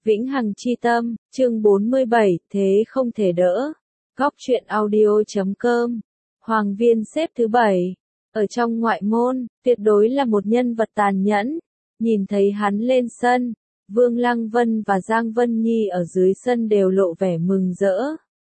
Vĩnh Hằng Chi Tâm, chương 47, thế không thể đỡ. Góc truyện audio.com. Hoàng Viên xếp thứ 7. Ở trong ngoại môn, tuyệt đối là một nhân vật tàn nhẫn. Nhìn thấy hắn lên sân, Vương Lăng Vân và Giang Vân Nhi ở dưới sân đều lộ vẻ mừng rỡ.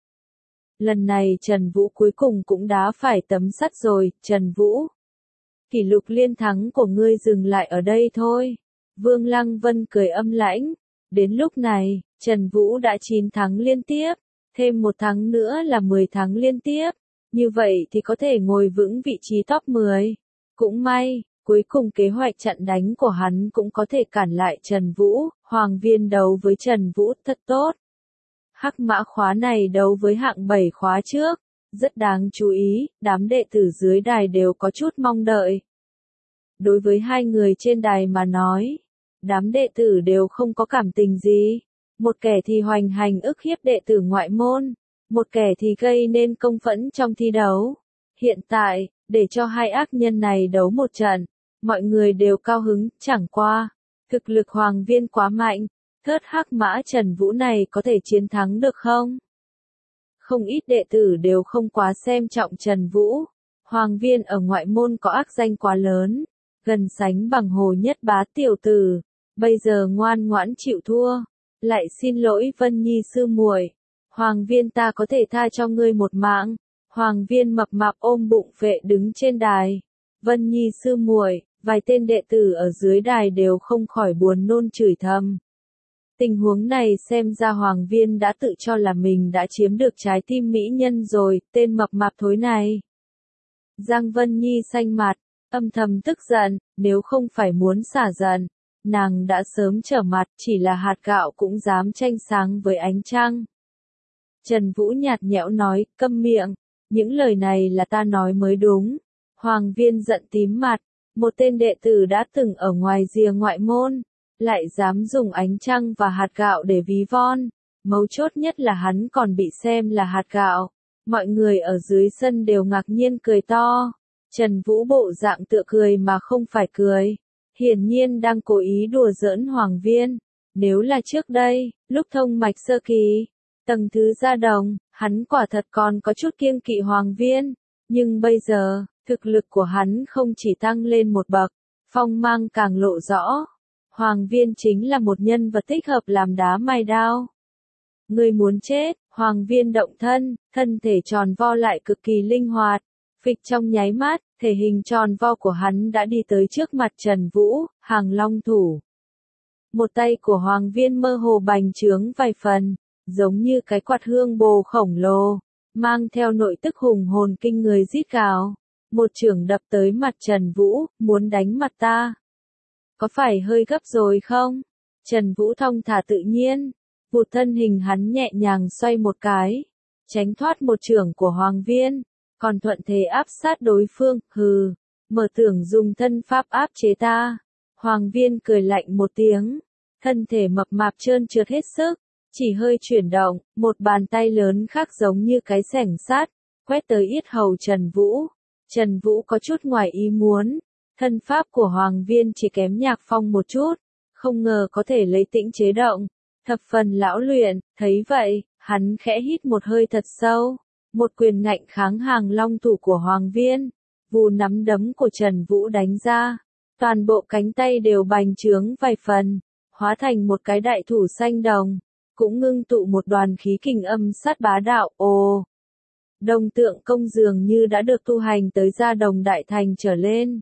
Lần này Trần Vũ cuối cùng cũng đá phải tấm sắt rồi, Trần Vũ. Kỷ lục liên thắng của ngươi dừng lại ở đây thôi. Vương Lăng Vân cười âm lãnh. Đến lúc này, Trần Vũ đã 9 thắng liên tiếp, thêm 1 thắng nữa là 10 thắng liên tiếp. Như vậy thì có thể ngồi vững vị trí top 10. Cũng may, cuối cùng kế hoạch chặn đánh của hắn cũng có thể cản lại Trần Vũ. Hoàng Viên đấu với Trần Vũ thật tốt. Hắc mã khóa này đấu với hạng 7 khóa trước. Rất đáng chú ý, đám đệ tử dưới đài đều có chút mong đợi. Đối với hai người trên đài mà nói, đám đệ tử đều không có cảm tình gì. Một kẻ thì hoành hành ức hiếp đệ tử ngoại môn, một kẻ thì gây nên công phẫn trong thi đấu. Hiện tại, để cho hai ác nhân này đấu một trận, mọi người đều cao hứng, chẳng qua. Thực lực Hoàng Viên quá mạnh, thớt hắc mã Trần Vũ này có thể chiến thắng được không? Không ít đệ tử đều không quá xem trọng Trần Vũ. Hoàng Viên ở ngoại môn có ác danh quá lớn, gần sánh bằng Hồ Nhất Bá tiểu tử. Bây giờ ngoan ngoãn chịu thua, lại xin lỗi Vân Nhi sư muội. Hoàng Viên ta có thể tha cho ngươi một mạng. Hoàng Viên mập mạp ôm bụng phệ đứng trên đài. Vân Nhi sư muội, vài tên đệ tử ở dưới đài đều không khỏi buồn nôn chửi thầm. Tình huống này xem ra Hoàng Viên đã tự cho là mình đã chiếm được trái tim mỹ nhân rồi, tên mập mạp thối này. Giang Vân Nhi xanh mặt, âm thầm tức giận, nếu không phải muốn xả giận, nàng đã sớm trở mặt, chỉ là hạt gạo cũng dám tranh sáng với ánh trăng. Trần Vũ nhạt nhẽo nói, câm miệng, những lời này là ta nói mới đúng. Hoàng Viên giận tím mặt, một tên đệ tử đã từng ở ngoài rìa ngoại môn, lại dám dùng ánh trăng và hạt gạo để ví von. Mấu chốt nhất là hắn còn bị xem là hạt gạo. Mọi người ở dưới sân đều ngạc nhiên cười to. Trần Vũ bộ dạng tựa cười mà không phải cười. Hiển nhiên đang cố ý đùa giỡn Hoàng Viên. Nếu là trước đây, lúc thông mạch sơ kỳ, tầng thứ gia đồng, hắn quả thật còn có chút kiêng kỵ Hoàng Viên. Nhưng bây giờ, thực lực của hắn không chỉ tăng lên một bậc, phong mang càng lộ rõ. Hoàng Viên chính là một nhân vật thích hợp làm đá mài đao. Người muốn chết, Hoàng Viên động thân, thân thể tròn vo lại cực kỳ linh hoạt. Phịch trong nháy mắt, thể hình tròn vo của hắn đã đi tới trước mặt Trần Vũ, hàng long thủ. Một tay của Hoàng Viên mơ hồ bành trướng vài phần, giống như cái quạt hương bồ khổng lồ, mang theo nội tức hùng hồn kinh người rít gào. Một chưởng đập tới mặt Trần Vũ, muốn đánh mặt ta. Có phải hơi gấp rồi không? Trần Vũ thong thả tự nhiên, vụt thân hình hắn nhẹ nhàng xoay một cái, tránh thoát một chưởng của Hoàng Viên, còn thuận thế áp sát đối phương, hừ, mở tưởng dùng thân pháp áp chế ta. Hoàng Viên cười lạnh một tiếng, thân thể mập mạp trơn trượt hết sức, chỉ hơi chuyển động, một bàn tay lớn khác giống như cái xẻng sắt, quét tới yết hầu Trần Vũ. Trần Vũ có chút ngoài ý muốn, thân pháp của Hoàng Viên chỉ kém Nhạc Phong một chút, không ngờ có thể lấy tĩnh chế động, thập phần lão luyện, thấy vậy, hắn khẽ hít một hơi thật sâu, một quyền ngạnh kháng hàng long thủ của Hoàng Viên, vù nắm đấm của Trần Vũ đánh ra, toàn bộ cánh tay đều bành trướng vài phần, hóa thành một cái đại thủ xanh đồng, cũng ngưng tụ một đoàn khí kình âm sát bá đạo, ồ. Đồng Tượng Công dường như đã được tu hành tới gia đồng đại thành trở lên.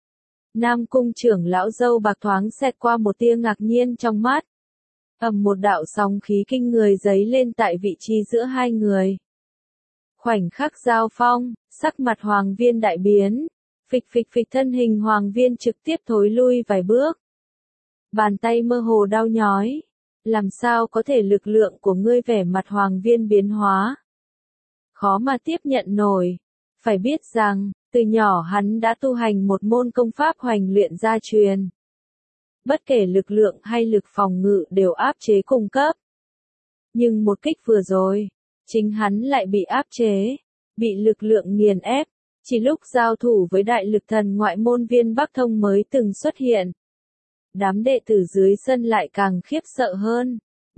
Nam Cung trưởng lão dâu bạc thoáng xẹt qua một tia ngạc nhiên trong mắt. Một đạo sóng khí kinh người giấy lên tại vị trí giữa hai người. Khoảnh khắc giao phong, sắc mặt Hoàng Viên đại biến, phịch phịch phịch thân hình Hoàng Viên trực tiếp thối lui vài bước. Bàn tay mơ hồ đau nhói, làm sao có thể lực lượng của ngươi? Vẻ mặt Hoàng Viên biến hóa. Khó mà tiếp nhận nổi, phải biết rằng, từ nhỏ hắn đã tu hành một môn công pháp hoành luyện gia truyền. Bất kể lực lượng hay lực phòng ngự đều áp chế cung cấp. Nhưng một kích vừa rồi, chính hắn lại bị áp chế, bị lực lượng nghiền ép, chỉ lúc giao thủ với đại lực thần ngoại môn Viên Bắc Thông mới từng xuất hiện. Đám đệ tử dưới sân lại càng khiếp sợ hơn,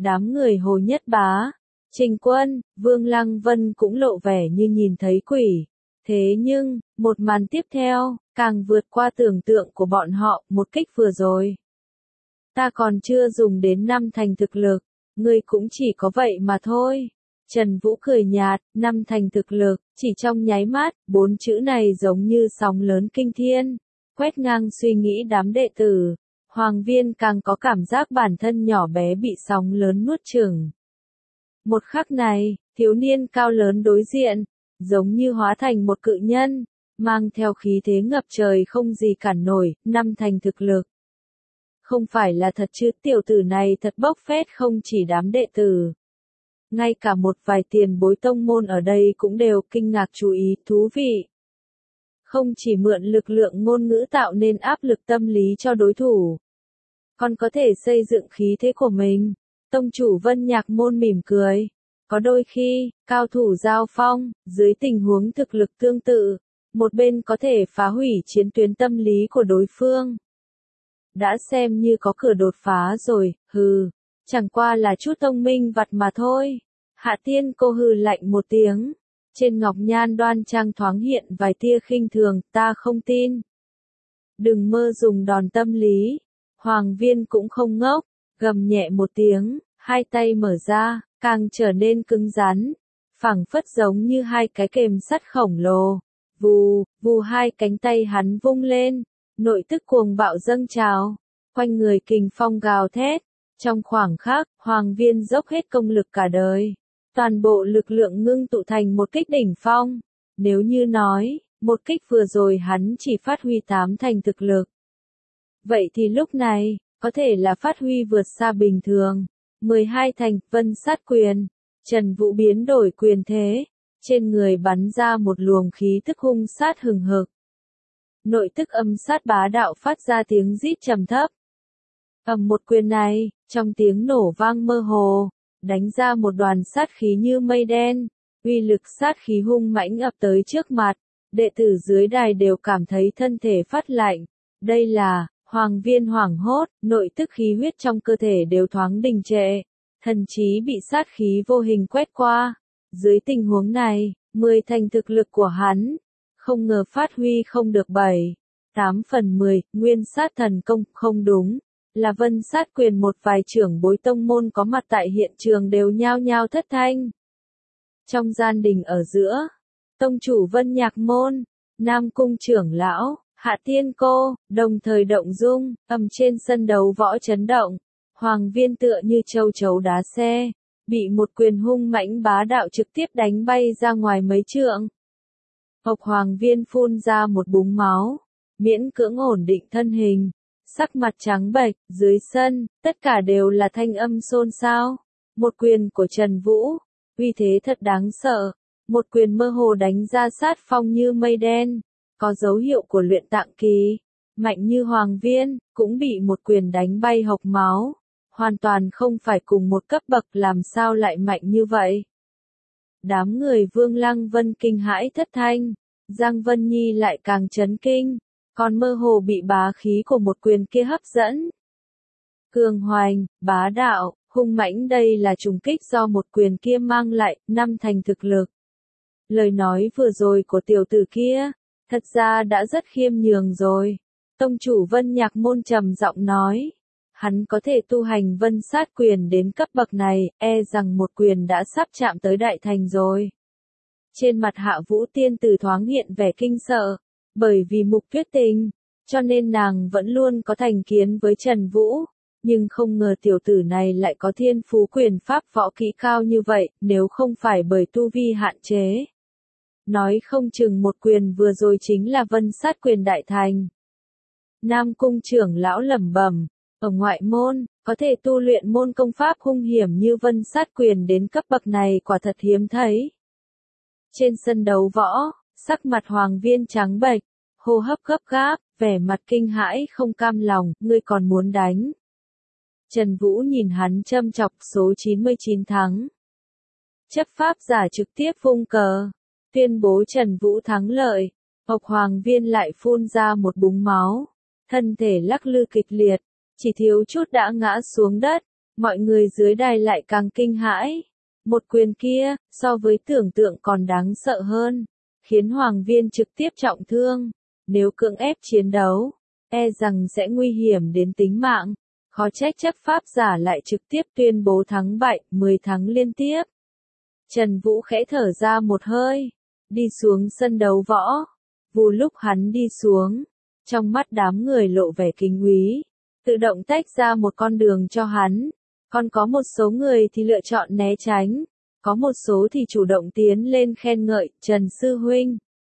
Đám người Hồ Nhất Bá, Trình Quân, Vương Lăng Vân cũng lộ vẻ như nhìn thấy quỷ. Thế nhưng, một màn tiếp theo, càng vượt qua tưởng tượng của bọn họ, một kích vừa rồi. Ta còn chưa dùng đến 5 thành thực lực, ngươi cũng chỉ có vậy mà thôi. Trần Vũ cười nhạt, 5 thành thực lực, chỉ trong nháy mắt, 4 chữ này giống như sóng lớn kinh thiên, quét ngang suy nghĩ đám đệ tử. Hoàng Viên càng có cảm giác bản thân nhỏ bé bị sóng lớn nuốt chửng. Một khắc này, thiếu niên cao lớn đối diện, giống như hóa thành một cự nhân, mang theo khí thế ngập trời không gì cản nổi, 5 thành thực lực. Không phải là thật chứ, tiểu tử này thật bốc phét, không chỉ đám đệ tử. Ngay cả một vài tiền bối tông môn ở đây cũng đều kinh ngạc chú ý, thú vị. Không chỉ mượn lực lượng ngôn ngữ tạo nên áp lực tâm lý cho đối thủ, còn có thể xây dựng khí thế của mình. Tông chủ Vân Nhạc Môn mỉm cười. Có đôi khi, cao thủ giao phong, dưới tình huống thực lực tương tự, một bên có thể phá hủy chiến tuyến tâm lý của đối phương. Đã xem như có cửa đột phá rồi, hừ, chẳng qua là chút thông minh vặt mà thôi. Hạ Tiên cô hừ lạnh một tiếng. Trên ngọc nhan đoan trang thoáng hiện vài tia khinh thường, ta không tin. Đừng mơ dùng đòn tâm lý. Hoàng Viên cũng không ngốc, gầm nhẹ một tiếng, hai tay mở ra, càng trở nên cứng rắn, phẳng phất giống như hai cái kềm sắt khổng lồ. Vù, vù hai cánh tay hắn vung lên, nội tức cuồng bạo dâng trào, quanh người kình phong gào thét. Trong khoảng khắc, Hoàng Viên dốc hết công lực cả đời. Toàn bộ lực lượng ngưng tụ thành một kích đỉnh phong. Nếu như nói, một kích vừa rồi hắn chỉ phát huy 8 thành thực lực. Vậy thì lúc này, có thể là phát huy vượt xa bình thường. 12 thành, vân sát quyền. Trần Vũ biến đổi quyền thế. Trên người bắn ra một luồng khí tức hung sát hừng hực. Nội tức âm sát bá đạo phát ra tiếng rít trầm thấp. Một quyền này, trong tiếng nổ vang mơ hồ, đánh ra một đoàn sát khí như mây đen, uy lực sát khí hung mãnh ập tới trước mặt, đệ tử dưới đài đều cảm thấy thân thể phát lạnh. Đây là, Hoàng Viên hoảng hốt, nội tức khí huyết trong cơ thể đều thoáng đình trệ, thần trí bị sát khí vô hình quét qua. Dưới tình huống này, 10 thành thực lực của hắn, không ngờ phát huy không được 7, 8 phần 10, nguyên sát thần công, không đúng. Là vân sát quyền. Một vài trưởng bối tông môn có mặt tại hiện trường đều nhao nhao thất thanh. Trong gian đình ở giữa, tông chủ Vân Nhạc Môn, Nam Cung trưởng lão, Hạ Tiên cô, đồng thời động dung, trên sân đấu võ chấn động. Hoàng Viên tựa như châu chấu đá xe, bị một quyền hung mãnh bá đạo trực tiếp đánh bay ra ngoài mấy trượng. Hoàng Viên phun ra một búng máu, miễn cưỡng ổn định thân hình. Sắc mặt trắng bệch, dưới sân, tất cả đều là thanh âm xôn xao. Một quyền của Trần Vũ, uy thế thật đáng sợ. Một quyền mơ hồ đánh ra sát phong như mây đen, có dấu hiệu của luyện tạng kỳ. Mạnh như Hoàng Viên, cũng bị một quyền đánh bay hộc máu. Hoàn toàn không phải cùng một cấp bậc, làm sao lại mạnh như vậy. Đám người Vương Lăng Vân kinh hãi thất thanh, Giang Vân Nhi lại càng chấn kinh. Còn mơ hồ bị bá khí của một quyền kia hấp dẫn. Cường hoành, bá đạo, hung mãnh, đây là trùng kích do một quyền kia mang lại, 5 thành thực lực. Lời nói vừa rồi của tiểu tử kia, thật ra đã rất khiêm nhường rồi. Tông chủ Vân Nhạc Môn trầm giọng nói. Hắn có thể tu hành vân sát quyền đến cấp bậc này, e rằng một quyền đã sắp chạm tới đại thành rồi. Trên mặt Hạ Vũ tiên tử thoáng hiện vẻ kinh sợ. Bởi vì Mục Tuyết Tình, cho nên nàng vẫn luôn có thành kiến với Trần Vũ, nhưng không ngờ tiểu tử này lại có thiên phú quyền pháp võ kỹ cao như vậy, nếu không phải bởi tu vi hạn chế. Nói không chừng một quyền vừa rồi chính là vân sát quyền đại thành. Nam Cung trưởng lão lẩm bẩm, ở ngoại môn, có thể tu luyện môn công pháp hung hiểm như vân sát quyền đến cấp bậc này quả thật hiếm thấy. Trên sân đấu võ, sắc mặt Hoàng Viên trắng bệch, hô hấp gấp gáp, vẻ mặt kinh hãi không cam lòng, ngươi còn muốn đánh. Trần Vũ nhìn hắn châm chọc, số 99 thắng. Chấp pháp giả trực tiếp vung cờ, tuyên bố Trần Vũ thắng lợi. Hoàng Viên lại phun ra một búng máu, thân thể lắc lư kịch liệt, chỉ thiếu chút đã ngã xuống đất, Mọi người dưới đài lại càng kinh hãi. Một quyền kia, so với tưởng tượng còn đáng sợ hơn, khiến Hoàng Viên trực tiếp trọng thương. Nếu cưỡng ép chiến đấu, e rằng sẽ nguy hiểm đến tính mạng. Khó trách chấp pháp giả lại trực tiếp tuyên bố thắng bại, 10 thắng liên tiếp. Trần Vũ khẽ thở ra một hơi, đi xuống sân đấu võ. Vù lúc hắn đi xuống, trong mắt đám người lộ vẻ kính úy, tự động tách ra một con đường cho hắn. Còn có một số người thì lựa chọn né tránh, có một số thì chủ động tiến lên khen ngợi, Trần Sư Huynh.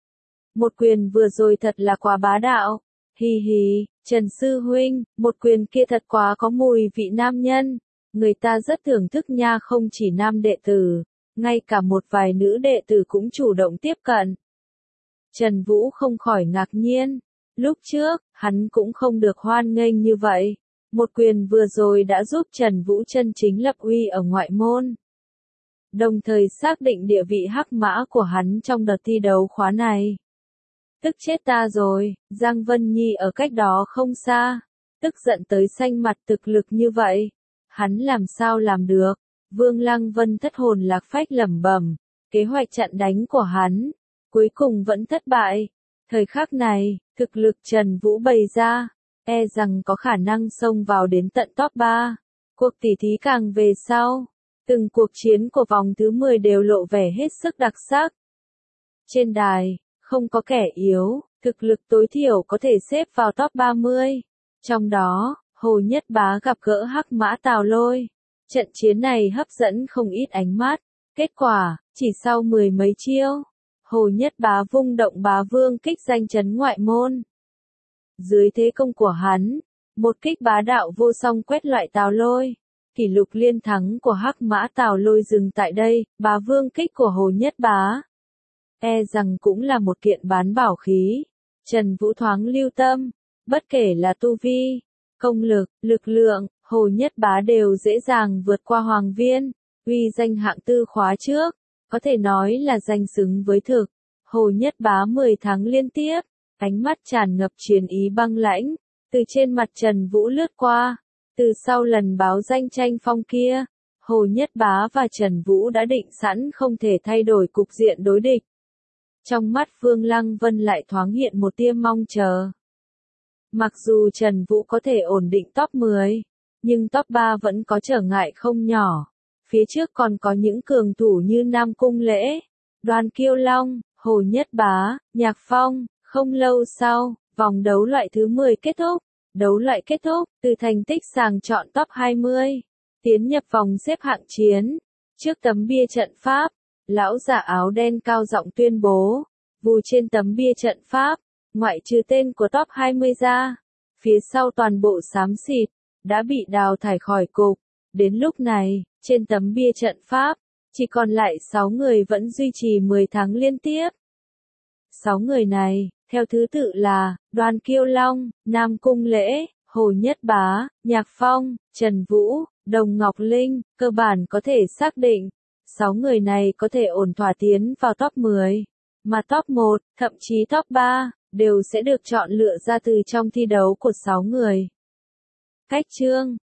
Một quyền vừa rồi thật là quá bá đạo, hì hì, Trần Sư Huynh, một quyền kia thật quá có mùi vị nam nhân, người ta rất thưởng thức nha, không chỉ nam đệ tử, ngay cả một vài nữ đệ tử cũng chủ động tiếp cận. Trần Vũ không khỏi ngạc nhiên, lúc trước, hắn cũng không được hoan nghênh như vậy. Một quyền vừa rồi đã giúp Trần Vũ chân chính lập uy ở ngoại môn. Đồng thời xác định địa vị hắc mã của hắn trong đợt thi đấu khóa này. Tức chết ta rồi, Giang Vân Nhi ở cách đó không xa. Tức giận tới xanh mặt, thực lực như vậy. Hắn làm sao làm được? Vương Lăng Vân thất hồn lạc phách lẩm bẩm. Kế hoạch chặn đánh của hắn, cuối cùng vẫn thất bại. Thời khắc này, thực lực Trần Vũ bày ra, e rằng có khả năng xông vào đến tận top 3. Cuộc tỉ thí càng về sau, từng cuộc chiến của vòng thứ 10 đều lộ vẻ hết sức đặc sắc. Trên đài, không có kẻ yếu, thực lực tối thiểu có thể xếp vào top 30. Trong đó, Hồ Nhất Bá gặp gỡ hắc mã Tào Lôi. Trận chiến này hấp dẫn không ít ánh mắt. Kết quả, chỉ sau 10 mấy chiêu, Hồ Nhất Bá vung động Bá Vương kích danh chấn ngoại môn. Dưới thế công của hắn, một kích bá đạo vô song quét loại Tào Lôi. Kỷ lục liên thắng của hắc mã Tào Lôi dừng tại đây, Bá Vương kích của Hồ Nhất Bá. E rằng cũng là một kiện bán bảo khí. Trần Vũ thoáng lưu tâm, bất kể là tu vi, công lực, lực lượng, Hồ Nhất Bá đều dễ dàng vượt qua Hoàng Viên, uy danh hạng tư khóa trước, có thể nói là danh xứng với thực. Hồ Nhất Bá 10 tháng liên tiếp, ánh mắt tràn ngập chiến ý băng lãnh, từ trên mặt Trần Vũ lướt qua. Từ sau lần báo danh tranh phong kia, Hồ Nhất Bá và Trần Vũ đã định sẵn không thể thay đổi cục diện đối địch. Trong mắt Vương Lăng Vân lại thoáng hiện một tia mong chờ. Mặc dù Trần Vũ có thể ổn định top 10, nhưng top 3 vẫn có trở ngại không nhỏ. Phía trước còn có những cường thủ như Nam Cung Lễ, Đoàn Kiêu Long, Hồ Nhất Bá, Nhạc Phong. Không lâu sau, vòng đấu loại thứ 10 kết thúc. Đấu loại kết thúc, từ thành tích sàng chọn top 20, tiến nhập vòng xếp hạng chiến. Trước tấm bia trận pháp, lão giả áo đen cao giọng tuyên bố, vù trên tấm bia trận pháp, ngoại trừ tên của top 20 ra, phía sau toàn bộ xám xịt, đã bị đào thải khỏi cục. Đến lúc này, trên tấm bia trận pháp, chỉ còn lại 6 người vẫn duy trì 10 tháng liên tiếp. 6 người này, theo thứ tự là, Đoàn Kiêu Long, Nam Cung Lễ, Hồ Nhất Bá, Nhạc Phong, Trần Vũ, Đồng Ngọc Linh, cơ bản có thể xác định, 6 người này có thể ổn thỏa tiến vào top 10, mà top 1, thậm chí top 3, đều sẽ được chọn lựa ra từ trong thi đấu của 6 người. Cách chương